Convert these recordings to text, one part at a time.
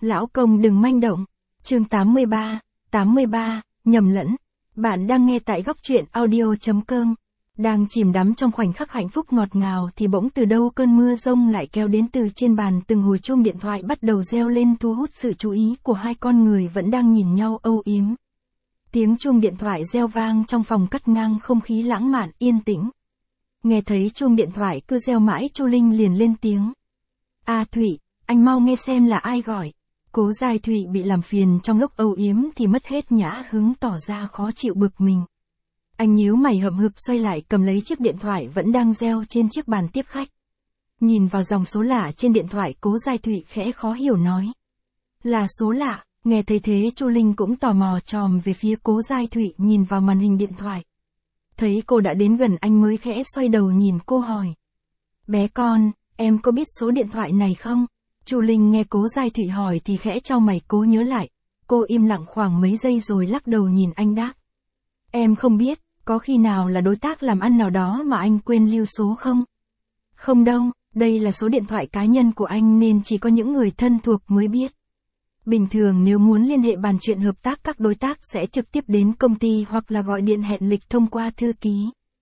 Lão công đừng manh động. Chương 83, nhầm lẫn. Bạn đang nghe tại góc truyện audio.com. Đang chìm đắm trong khoảnh khắc hạnh phúc ngọt ngào thì bỗng từ đâu cơn mưa rông lại kéo đến, từ trên bàn từng hồi chuông điện thoại bắt đầu reo lên, thu hút sự chú ý của hai con người vẫn đang nhìn nhau âu yếm. Tiếng chuông điện thoại reo vang trong phòng cắt ngang không khí lãng mạn yên tĩnh. Nghe thấy chuông điện thoại cứ reo mãi, Chu Linh liền lên tiếng. Thụy, anh mau nghe xem là ai gọi. Cố Giai Thụy bị làm phiền trong lúc âu yếm thì mất hết nhã hứng, tỏ ra khó chịu bực mình. Anh nhíu mày hậm hực xoay lại cầm lấy chiếc điện thoại vẫn đang reo trên chiếc bàn tiếp khách. Nhìn vào dòng số lạ trên điện thoại, Cố Giai Thụy khẽ khó hiểu nói. Là số lạ. Nghe thấy thế, Chu Linh cũng tò mò chòm về phía Cố Giai Thụy, nhìn vào màn hình điện thoại. Thấy cô đã đến gần, anh mới khẽ xoay đầu nhìn cô hỏi. Bé con, em có biết số điện thoại này không? Chu Linh nghe Cố Giai Thụy hỏi thì khẽ chau mày cố nhớ lại. Cô im lặng khoảng mấy giây rồi lắc đầu nhìn anh đáp. Em không biết, có khi nào là đối tác làm ăn nào đó mà anh quên lưu số không? Không đâu, đây là số điện thoại cá nhân của anh nên chỉ có những người thân thuộc mới biết. Bình thường nếu muốn liên hệ bàn chuyện hợp tác, các đối tác sẽ trực tiếp đến công ty hoặc là gọi điện hẹn lịch thông qua thư ký.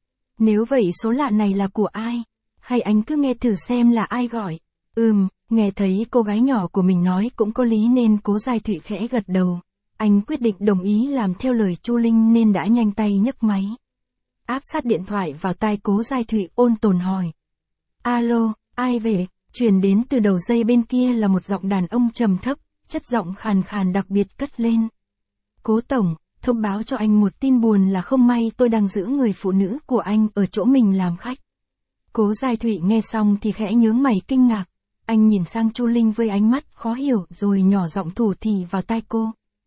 Nếu vậy số lạ này là của ai? Hay anh cứ nghe thử xem là ai gọi? Nghe thấy cô gái nhỏ của mình nói cũng có lý nên Cố Giai Thụy khẽ gật đầu. Anh quyết định đồng ý làm theo lời Chu Linh nên đã nhanh tay nhấc máy. Áp sát điện thoại vào tai Cố Giai Thụy, ôn tồn hỏi. Alo, ai về? Truyền đến từ đầu dây bên kia là một giọng đàn ông trầm thấp, chất giọng khàn khàn đặc biệt cất lên. Cố tổng, thông báo cho anh một tin buồn là không may tôi đang giữ người phụ nữ của anh ở chỗ mình làm khách. Cố Giai Thụy nghe xong thì khẽ nhướng mày kinh ngạc. Anh nhìn sang Chu Linh với ánh mắt khó hiểu rồi nhỏ giọng thủ thỉ vào tai cô.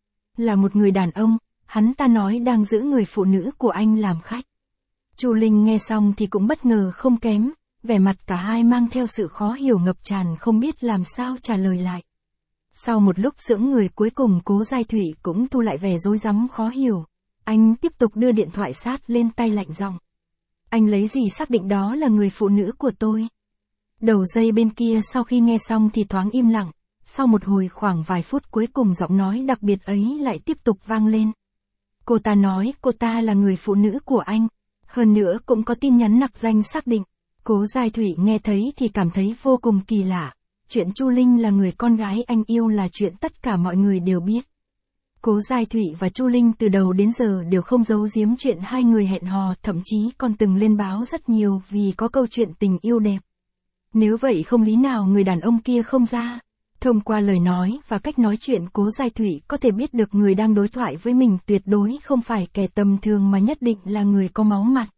Là một người đàn ông, hắn ta nói đang giữ người phụ nữ của anh làm khách. Chu Linh nghe xong thì cũng bất ngờ không kém, vẻ mặt cả hai mang theo sự khó hiểu ngập tràn, không biết làm sao trả lời lại. Sau một lúc sững người, cuối cùng Cố Giai Thụy cũng thu lại vẻ rối rắm khó hiểu. Anh tiếp tục đưa điện thoại sát lên tay, lạnh giọng. Anh lấy gì xác định đó là người phụ nữ của tôi? Đầu dây bên kia sau khi nghe xong thì thoáng im lặng. Sau một hồi khoảng vài phút cuối cùng giọng nói đặc biệt ấy lại tiếp tục vang lên. Cô ta nói cô ta là người phụ nữ của anh. Hơn nữa cũng có tin nhắn nặc danh xác định. Cố Giai Thụy nghe thấy thì cảm thấy vô cùng kỳ lạ. Chuyện Chu Linh là người con gái anh yêu là chuyện tất cả mọi người đều biết. Cố Giai Thụy và Chu Linh từ đầu đến giờ đều không giấu giếm chuyện hai người hẹn hò, thậm chí còn từng lên báo rất nhiều vì có câu chuyện tình yêu đẹp. Nếu vậy không lý nào người đàn ông kia không ra. Thông qua lời nói và cách nói chuyện, Cố Giai Thụy có thể biết được người đang đối thoại với mình tuyệt đối không phải kẻ tầm thường mà nhất định là người có máu mặt.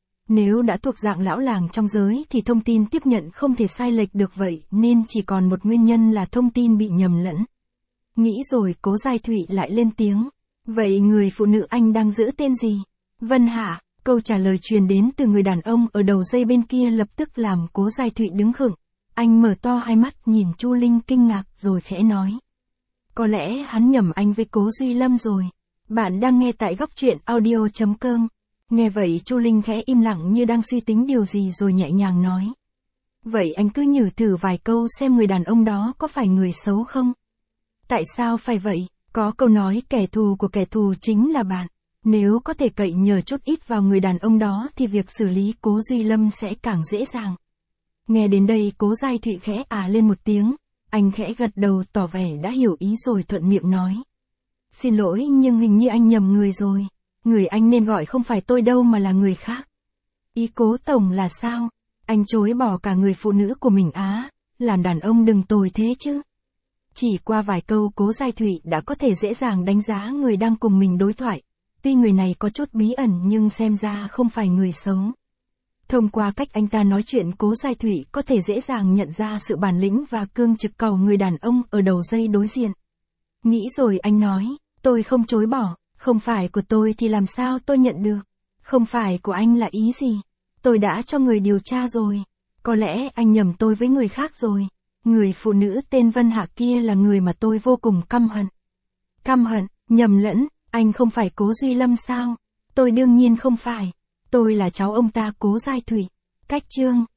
Nếu đã thuộc dạng lão làng trong giới thì thông tin tiếp nhận không thể sai lệch được, vậy nên chỉ còn một nguyên nhân là thông tin bị nhầm lẫn. Nghĩ rồi Cố Giai Thụy lại lên tiếng. Vậy người phụ nữ anh đang giữ tên gì? Vân Hạ. Câu trả lời truyền đến từ người đàn ông ở đầu dây bên kia lập tức làm Cố Giai Thụy đứng khựng. Anh mở to hai mắt nhìn Chu Linh kinh ngạc rồi khẽ nói. Có lẽ hắn nhầm anh với Cố Duy Lâm rồi. Bạn đang nghe tại góc truyện audio.com. Nghe vậy Chu Linh khẽ im lặng như đang suy tính điều gì rồi nhẹ nhàng nói. Vậy anh cứ nhử thử vài câu xem người đàn ông đó có phải người xấu không? Tại sao phải vậy? Có câu nói kẻ thù của kẻ thù chính là bạn. Nếu có thể cậy nhờ chút ít vào người đàn ông đó thì việc xử lý Cố Duy Lâm sẽ càng dễ dàng. Nghe đến đây Cố Giai Thụy khẽ lên một tiếng. Anh khẽ gật đầu tỏ vẻ đã hiểu ý rồi thuận miệng nói. Xin lỗi nhưng hình như anh nhầm người rồi. Người anh nên gọi không phải tôi đâu mà là người khác. Ý Cố tổng là sao? Anh chối bỏ cả người phụ nữ của mình á? Làm đàn ông đừng tồi thế chứ. Chỉ qua vài câu Cố Giai Thụy đã có thể dễ dàng đánh giá người đang cùng mình đối thoại. Tuy người này có chút bí ẩn nhưng xem ra không phải người xấu. Thông qua cách anh ta nói chuyện, Cố Giai Thụy có thể dễ dàng nhận ra sự bản lĩnh và cương trực cầu người đàn ông ở đầu dây đối diện. Nghĩ rồi anh nói, tôi không chối bỏ, không phải của tôi thì làm sao tôi nhận được. Không phải của anh là ý gì? Tôi đã cho người điều tra rồi. Có lẽ anh nhầm tôi với người khác rồi. Người phụ nữ tên Vân Hạ kia là người mà tôi vô cùng căm hận. Căm hận, nhầm lẫn, anh không phải Cố Duy Lâm sao? Tôi đương nhiên không phải. Tôi là cháu ông ta Cố Giai Thụy. Cách chương.